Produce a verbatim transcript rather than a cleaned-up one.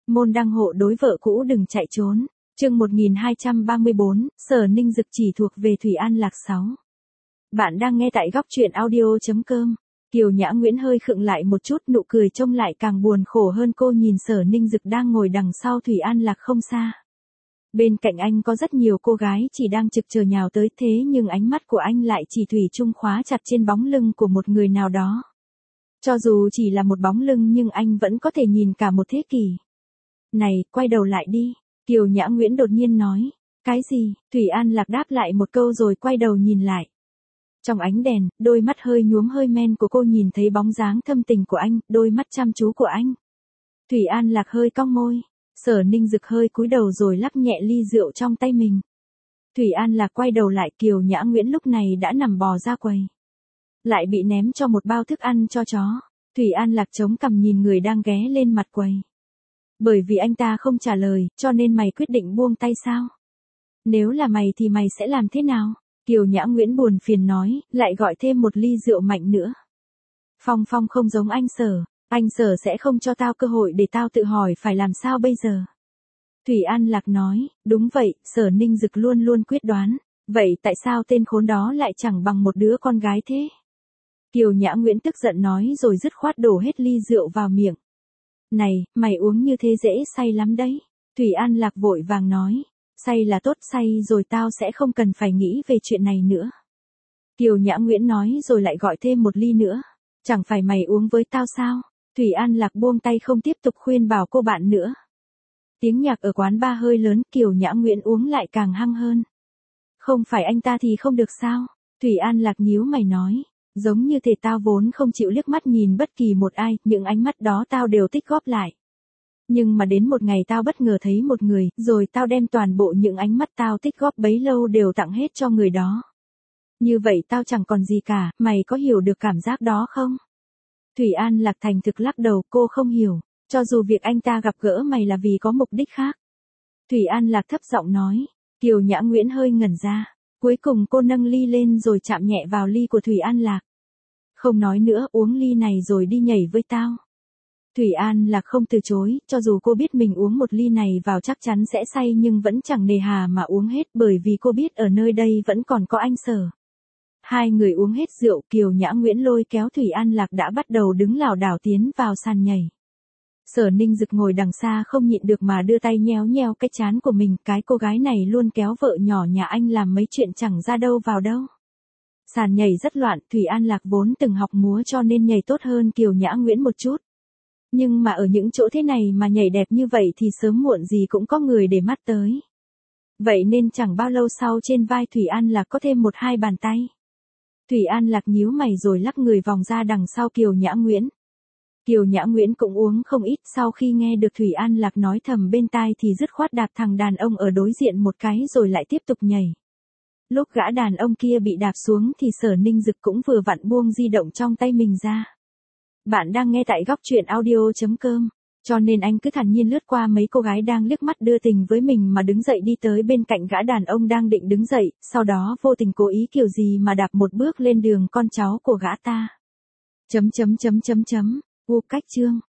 môn đăng hộ đối vợ cũ đừng chạy trốn. Chương một nghìn hai trăm ba mươi bốn, Sở Ninh Dực chỉ thuộc về Thủy An Lạc sáu. Bạn đang nghe tại góc truyện audio chấm com. Kiều Nhã Nguyễn hơi khựng lại một chút, nụ cười trông lại càng buồn khổ hơn. Cô nhìn Sở Ninh Dực đang ngồi đằng sau Thủy An Lạc không xa. Bên cạnh anh có rất nhiều cô gái chỉ đang trực chờ nhào tới, thế nhưng ánh mắt của anh lại chỉ thủy chung khóa chặt trên bóng lưng của một người nào đó. Cho dù chỉ là một bóng lưng nhưng anh vẫn có thể nhìn cả một thế kỷ. Này, quay đầu lại đi, Kiều Nhã Nguyễn đột nhiên nói. Cái gì? Thủy An Lạc đáp lại một câu rồi quay đầu nhìn lại. Trong ánh đèn, đôi mắt hơi nhuốm hơi men của cô nhìn thấy bóng dáng thâm tình của anh, đôi mắt chăm chú của anh. Thủy An Lạc hơi cong môi. Sở Ninh Dực hơi cúi đầu rồi lắc nhẹ ly rượu trong tay mình. Thủy An Lạc quay đầu lại, Kiều Nhã Nguyễn lúc này đã nằm bò ra quầy. Lại bị ném cho một bao thức ăn cho chó. Thủy An Lạc chống cằm nhìn người đang ghé lên mặt quầy. Bởi vì anh ta không trả lời, cho nên mày quyết định buông tay sao? Nếu là mày thì mày sẽ làm thế nào? Kiều Nhã Nguyễn buồn phiền nói, lại gọi thêm một ly rượu mạnh nữa. Phong Phong không giống anh Sở. Anh Sở sẽ không cho tao cơ hội để tao tự hỏi phải làm sao bây giờ. Thủy An Lạc nói, đúng vậy, Sở Ninh Dực luôn luôn quyết đoán. Vậy tại sao tên khốn đó lại chẳng bằng một đứa con gái thế? Kiều Nhã Nguyễn tức giận nói rồi dứt khoát đổ hết ly rượu vào miệng. Này, mày uống như thế dễ say lắm đấy. Thủy An Lạc vội vàng nói, say là tốt, say rồi tao sẽ không cần phải nghĩ về chuyện này nữa. Kiều Nhã Nguyễn nói rồi lại gọi thêm một ly nữa. Chẳng phải mày uống với tao sao? Thủy An Lạc buông tay không tiếp tục khuyên bảo cô bạn nữa. Tiếng nhạc ở quán bar hơi lớn, Kiều Nhã Nguyễn uống lại càng hăng hơn. Không phải anh ta thì không được sao? Thủy An Lạc nhíu mày nói. Giống như thể tao vốn không chịu liếc mắt nhìn bất kỳ một ai, những ánh mắt đó tao đều tích góp lại. Nhưng mà đến một ngày tao bất ngờ thấy một người, rồi tao đem toàn bộ những ánh mắt tao tích góp bấy lâu đều tặng hết cho người đó. Như vậy tao chẳng còn gì cả, mày có hiểu được cảm giác đó không? Thủy An Lạc thành thực lắc đầu, cô không hiểu, cho dù việc anh ta gặp gỡ mày là vì có mục đích khác. Thủy An Lạc thấp giọng nói. Kiều Nhã Nguyễn hơi ngẩn ra. Cuối cùng cô nâng ly lên rồi chạm nhẹ vào ly của Thủy An Lạc. Không nói nữa, uống ly này rồi đi nhảy với tao. Thủy An Lạc không từ chối, cho dù cô biết mình uống một ly này vào chắc chắn sẽ say nhưng vẫn chẳng nề hà mà uống hết, bởi vì cô biết ở nơi đây vẫn còn có anh Sở. Hai người uống hết rượu, Kiều Nhã Nguyễn lôi kéo Thủy An Lạc đã bắt đầu đứng lảo đảo tiến vào sàn nhảy. Sở Ninh Dực ngồi đằng xa không nhịn được mà đưa tay nhéo nhéo cái trán của mình, cái cô gái này luôn kéo vợ nhỏ nhà anh làm mấy chuyện chẳng ra đâu vào đâu. Sàn nhảy rất loạn, Thủy An Lạc vốn từng học múa cho nên nhảy tốt hơn Kiều Nhã Nguyễn một chút. Nhưng mà ở những chỗ thế này mà nhảy đẹp như vậy thì sớm muộn gì cũng có người để mắt tới. Vậy nên chẳng bao lâu sau trên vai Thủy An Lạc có thêm một hai bàn tay. Thủy An Lạc nhíu mày rồi lắc người vòng ra đằng sau Kiều Nhã Nguyễn. Kiều Nhã Nguyễn cũng uống không ít, sau khi nghe được Thủy An Lạc nói thầm bên tai thì dứt khoát đạp thằng đàn ông ở đối diện một cái rồi lại tiếp tục nhảy. Lúc gã đàn ông kia bị đạp xuống thì Sở Ninh Dực cũng vừa vặn buông di động trong tay mình ra. Bạn đang nghe tại góc truyện audio chấm com, cho nên anh cứ thản nhiên lướt qua mấy cô gái đang liếc mắt đưa tình với mình mà đứng dậy đi tới bên cạnh gã đàn ông đang định đứng dậy, sau đó vô tình cố ý kiểu gì mà đạp một bước lên đường con cháu của gã ta. Chấm chấm chấm chấm chấm, u cách chương.